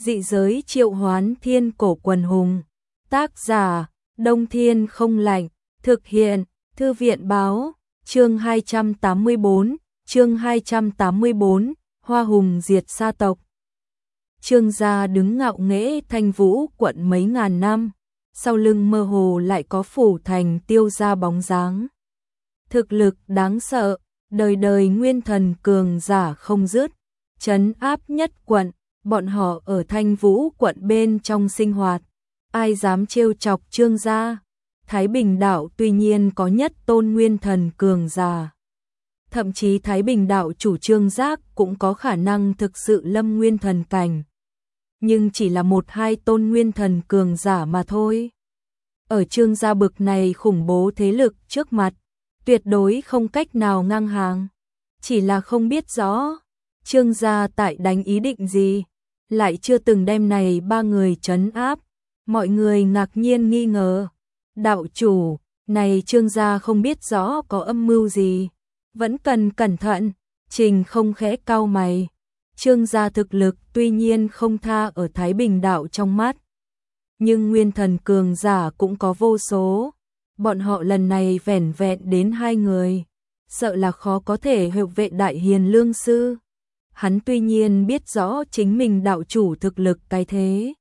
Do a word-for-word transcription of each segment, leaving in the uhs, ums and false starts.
Dị giới triệu hoán thiên cổ quần hùng. Tác giả, Đông Thiên không lạnh. Thực hiện, Thư viện báo. Chương hai trăm tám mươi bốn, chương hai trăm tám mươi bốn, Hoa hùng diệt sa tộc. Trương gia đứng ngạo nghễ Thanh Vũ quận mấy ngàn năm, sau lưng mơ hồ lại có phủ thành Tiêu gia bóng dáng. Thực lực đáng sợ, đời đời nguyên thần cường giả không dứt, trấn áp nhất quận, bọn họ ở Thanh Vũ quận bên trong sinh hoạt, ai dám trêu chọc Trương gia. Thái Bình đạo tuy nhiên có nhất tôn nguyên thần cường giả. Thậm chí Thái Bình đạo chủ Trương Giác cũng có khả năng thực sự lâm nguyên thần cảnh. Nhưng chỉ là một hai tôn nguyên thần cường giả mà thôi. Ở Trương gia bực này khủng bố thế lực trước mặt, tuyệt đối không cách nào ngang hàng. Chỉ là không biết rõ, Trương gia tại đánh ý định gì, lại chưa từng đem này ba người trấn áp. Mọi người ngạc nhiên nghi ngờ. Đạo chủ, này Trương gia không biết rõ có âm mưu gì, vẫn cần cẩn thận. Trình không khẽ cau mày. Trương gia thực lực tuy nhiên không tha ở Thái Bình đạo trong mắt, nhưng nguyên thần cường giả cũng có vô số. Bọn họ lần này vẻn vẹn đến hai người, sợ là khó có thể hộ vệ đại hiền lương sư. Hắn tuy nhiên biết rõ chính mình đạo chủ thực lực cái thế,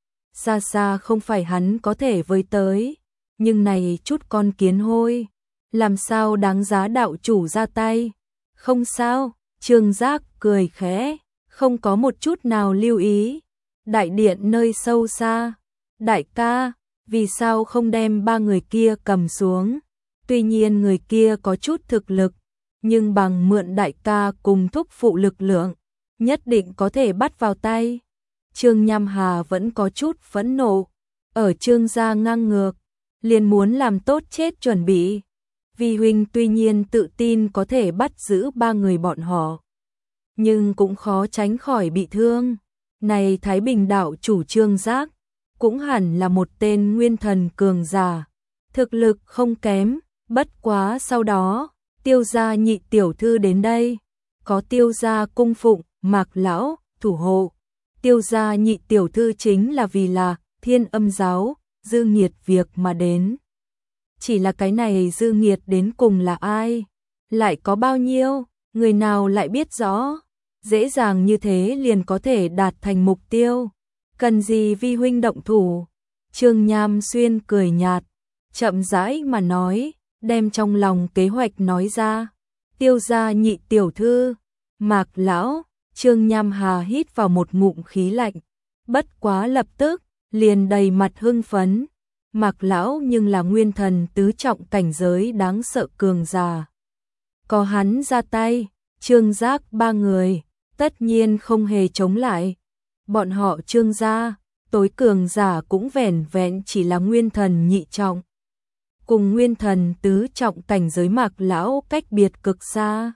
xa xa không phải hắn có thể với tới. Nhưng này chút con kiến hôi, làm sao đáng giá đạo chủ ra tay? Không sao, Trương Giác cười khẽ, không có một chút nào lưu ý. Đại điện nơi sâu xa, đại ca, vì sao không đem ba người kia cầm xuống? Tuy nhiên người kia có chút thực lực, nhưng bằng mượn đại ca cùng thúc phụ lực lượng, nhất định có thể bắt vào tay. Trương Nham Hà vẫn có chút phẫn nộ, ở Trương gia ngang ngược, liền muốn làm tốt chết chuẩn bị. Vi huynh tuy nhiên tự tin có thể bắt giữ ba người bọn họ, nhưng cũng khó tránh khỏi bị thương. Này Thái Bình đạo chủ Trương Giác, cũng hẳn là một tên nguyên thần cường giả, thực lực không kém. Bất quá sau đó, Tiêu gia nhị tiểu thư đến đây, có Tiêu gia cung phụng, Mạc lão, thủ hộ. Tiêu gia nhị tiểu thư chính là vì là Thiên Âm giáo dư nghiệt việc mà đến. Chỉ là cái này dư nghiệt đến cùng là ai? Lại có bao nhiêu? Người nào lại biết rõ? Dễ dàng như thế liền có thể đạt thành mục tiêu. Cần gì vi huynh động thủ? Trương Nham Xuyên cười nhạt, chậm rãi mà nói, đem trong lòng kế hoạch nói ra. Tiêu gia nhị tiểu thư, Mạc lão. Trương Nham Hà hít vào một ngụm khí lạnh, bất quá lập tức liền đầy mặt hưng phấn. Mạc lão nhưng là nguyên thần tứ trọng cảnh giới đáng sợ cường giả. Có hắn ra tay, Trương Giác ba người tất nhiên không hề chống lại. Bọn họ Trương gia, tối cường giả cũng vẻn vẹn chỉ là nguyên thần nhị trọng. Cùng nguyên thần tứ trọng cảnh giới Mạc lão cách biệt cực xa.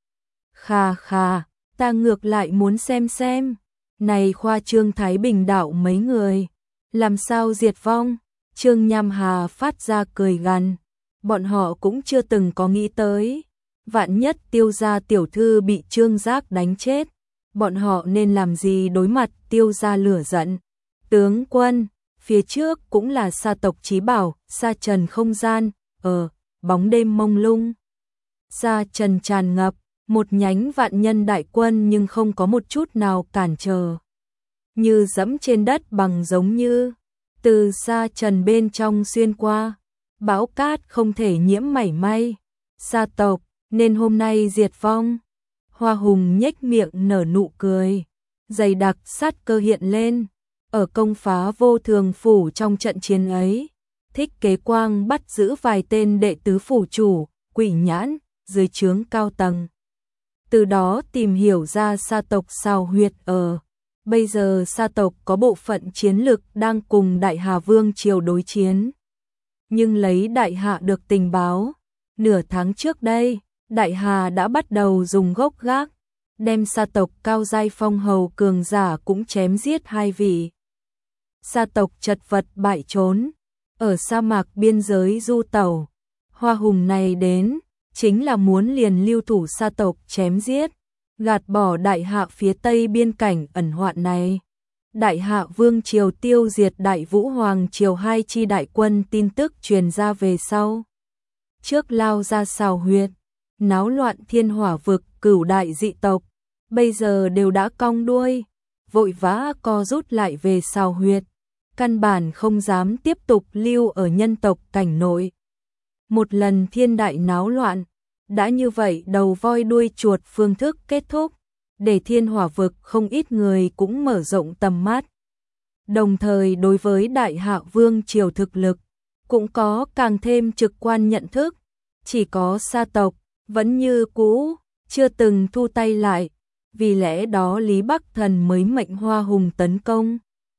Khà khà, ta ngược lại muốn xem xem, này khoa trương Thái Bình đạo mấy người, làm sao diệt vong? Trương Nham Hà phát ra cười gằn, bọn họ cũng chưa từng có nghĩ tới. Vạn nhất Tiêu gia tiểu thư bị Trương Giác đánh chết, bọn họ nên làm gì đối mặt Tiêu gia lửa giận? Tướng quân, phía trước cũng là sa tộc chí bảo, sa trần không gian, ở, bóng đêm mông lung. Sa trần tràn ngập, một nhánh vạn nhân đại quân nhưng không có một chút nào cản trở. Như dẫm trên đất bằng giống như, từ sa trần bên trong xuyên qua, bão cát không thể nhiễm mảy may. Sa tộc, nên hôm nay diệt vong. Hoa hùng nhếch miệng nở nụ cười, dày đặc sát cơ hiện lên. Ở công phá vô thường phủ trong trận chiến ấy, Thích Kế Quang bắt giữ vài tên đệ tứ phủ chủ, Quỷ Nhãn, dưới trướng cao tầng. Từ đó tìm hiểu ra sa tộc sao huyệt ở. Bây giờ sa tộc có bộ phận chiến lực đang cùng Đại Hà Vương triều đối chiến. Nhưng lấy Đại Hạ được tình báo, nửa tháng trước đây, Đại Hà đã bắt đầu dùng gốc gác, đem sa tộc cao giai phong hầu cường giả cũng chém giết hai vị. Sa tộc chật vật bại trốn, ở sa mạc biên giới du tẩu. Hoa hùng này đến, chính là muốn liền lưu thủ sa tộc chém giết, gạt bỏ Đại Hạ phía tây biên cảnh ẩn hoạn này. Đại Hạ Vương triều tiêu diệt Đại Vũ Hoàng triều hai chi đại quân tin tức truyền ra về sau. Trước lao ra xào huyệt, náo loạn thiên hỏa vực cửu đại dị tộc, bây giờ đều đã cong đuôi, vội vã co rút lại về xào huyệt, căn bản không dám tiếp tục lưu ở nhân tộc cảnh nội. Một lần thiên đại náo loạn, đã như vậy đầu voi đuôi chuột phương thức kết thúc, để thiên hỏa vực không ít người cũng mở rộng tầm mắt. Đồng thời đối với Đại Hạ Vương triều thực lực, cũng có càng thêm trực quan nhận thức, chỉ có sa tộc, vẫn như cũ, chưa từng thu tay lại, vì lẽ đó Lý Bắc Thần mới mệnh Hoa Hùng tấn công.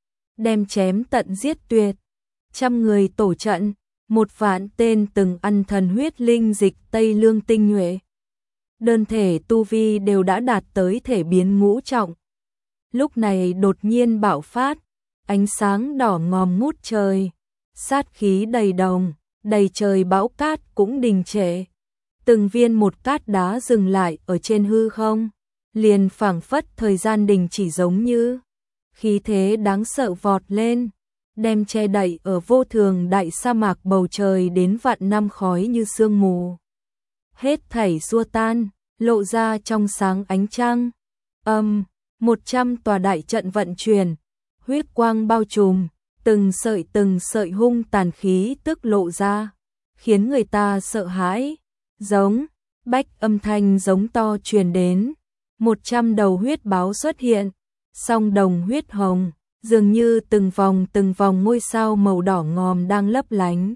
Đem chém tận giết tuyệt, trăm người tổ trận, một vạn tên từng ăn thần huyết linh dịch Tây Lương tinh nhuệ. Đơn thể tu vi đều đã đạt tới thể biến ngũ trọng. Lúc này đột nhiên bạo phát, ánh sáng đỏ ngòm ngút trời, sát khí đầy đồng, đầy trời bão cát cũng đình trệ. Từng viên một cát đá dừng lại ở trên hư không, liền phảng phất thời gian đình chỉ, giống như khí thế đáng sợ vọt lên, đem che đậy ở vô thường đại sa mạc bầu trời đến vạn năm khói như sương mù. Hết thảy xua tan, lộ ra trong sáng ánh trăng. Âm, một trăm tòa đại trận vận chuyển, huyết quang bao trùm, từng sợi từng sợi hung tàn khí tức lộ ra, khiến người ta sợ hãi. Giống, bách âm thanh giống to truyền đến, một trăm đầu huyết báo xuất hiện, song đồng huyết hồng, dường như từng vòng từng vòng ngôi sao màu đỏ ngòm đang lấp lánh.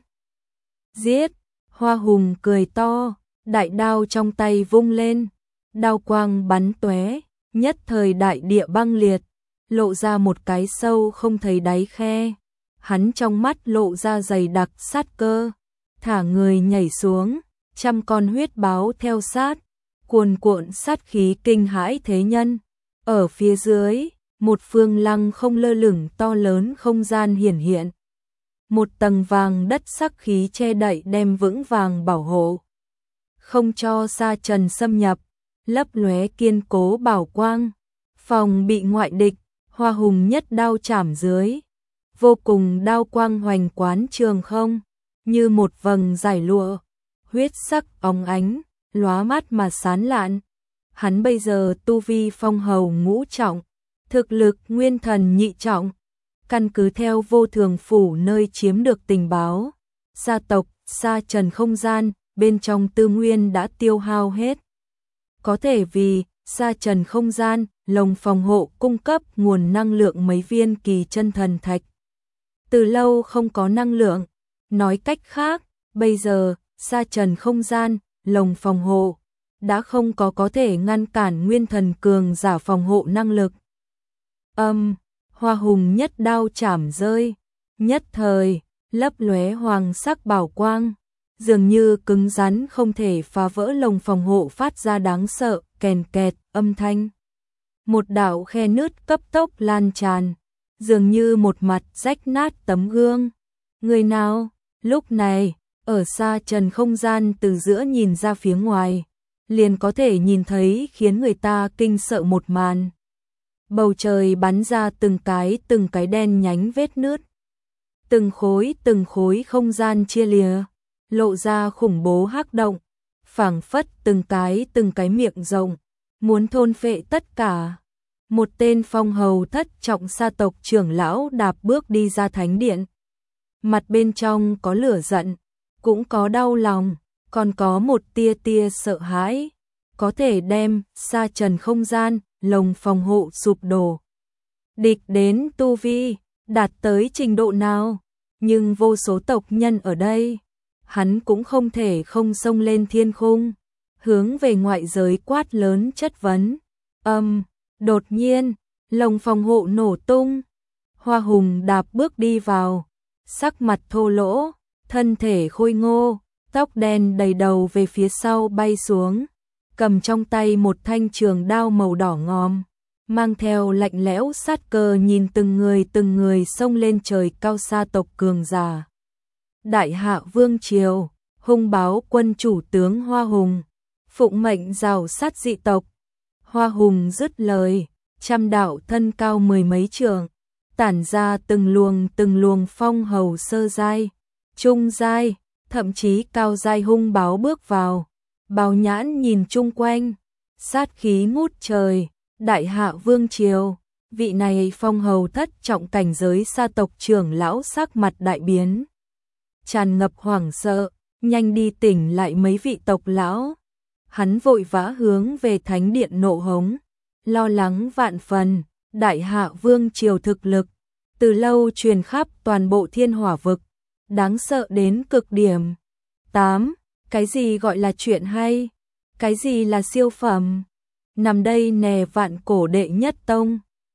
Giết, Hoa Hùng cười to, đại đao trong tay vung lên, đao quang bắn tóe, nhất thời đại địa băng liệt, lộ ra một cái sâu không thấy đáy khe. Hắn trong mắt lộ ra dày đặc sát cơ, thả người nhảy xuống, trăm con huyết báo theo sát, cuồn cuộn sát khí kinh hãi thế nhân. Ở phía dưới, một phương lăng không lơ lửng to lớn không gian hiển hiện. Một tầng vàng đất sắc khí che đậy đem vững vàng bảo hộ, không cho sa trần xâm nhập, lấp lóe kiên cố bảo quang, phòng bị ngoại địch. Hoa Hùng nhất đao chảm dưới, vô cùng đao quang hoành quán trường không, như một vầng giải lụa, huyết sắc óng ánh, lóa mắt mà sáng lạn. Hắn bây giờ tu vi phong hầu ngũ trọng, thực lực nguyên thần nhị trọng. Căn cứ theo vô thường phủ nơi chiếm được tình báo, gia tộc sa trần không gian bên trong tư nguyên đã tiêu hao hết. Có thể vì sa trần không gian lồng phòng hộ cung cấp nguồn năng lượng mấy viên kỳ chân thần thạch. Từ lâu không có năng lượng, nói cách khác, bây giờ sa trần không gian lồng phòng hộ đã không có có thể ngăn cản nguyên thần cường giả phòng hộ năng lực. Âm, Hoa Hùng nhất đao chảm rơi, nhất thời lấp lóe hoàng sắc bảo quang, dường như cứng rắn không thể phá vỡ lồng phòng hộ, phát ra đáng sợ kèn kẹt âm thanh. Một đạo khe nứt cấp tốc lan tràn, dường như một mặt rách nát tấm gương. Người nào? Lúc này, ở xa trần không gian từ giữa nhìn ra phía ngoài, liền có thể nhìn thấy khiến người ta kinh sợ một màn. Bầu trời bắn ra từng cái từng cái đen nhánh vết nứt. Từng khối từng khối không gian chia lìa, lộ ra khủng bố hắc động, phảng phất từng cái từng cái miệng rộng, muốn thôn phệ tất cả. Một tên phong hầu thất trọng sa tộc trưởng lão đạp bước đi ra thánh điện. Mặt bên trong có lửa giận, cũng có đau lòng, còn có một tia tia sợ hãi, có thể đem sa trần không gian, lồng phòng hộ sụp đổ. Địch đến tu vi, đạt tới trình độ nào, nhưng vô số tộc nhân ở đây, hắn cũng không thể không xông lên thiên khung, hướng về ngoại giới quát lớn chất vấn. Âm, đột nhiên, lồng phòng hộ nổ tung, Hoa Hùng đạp bước đi vào, sắc mặt thô lỗ, thân thể khôi ngô, tóc đen đầy đầu về phía sau bay xuống, cầm trong tay một thanh trường đao màu đỏ ngòm, mang theo lạnh lẽo sát cơ nhìn từng người từng người xông lên trời cao sa tộc cường giả. Đại Hạ Vương triều, hung báo quân chủ tướng Hoa Hùng, phụng mệnh rào sát dị tộc. Hoa Hùng dứt lời, trăm đạo thân cao mười mấy trượng, tản ra từng luồng từng luồng phong hầu sơ giai, trung giai, thậm chí cao giai hung báo bước vào. Bào Nhãn nhìn chung quanh, sát khí ngút trời, đại hạ vương triều, vị này phong hầu thất trọng cảnh giới sa tộc trưởng lão sắc mặt đại biến, tràn ngập hoảng sợ, nhanh đi tỉnh lại mấy vị tộc lão. Hắn vội vã hướng về thánh điện nộ hống, lo lắng vạn phần, đại hạ vương triều thực lực từ lâu truyền khắp toàn bộ thiên hỏa vực, đáng sợ đến cực điểm. tám. Cái gì gọi là chuyện hay? Cái gì là siêu phẩm? Nằm đây nè vạn cổ đệ nhất tông,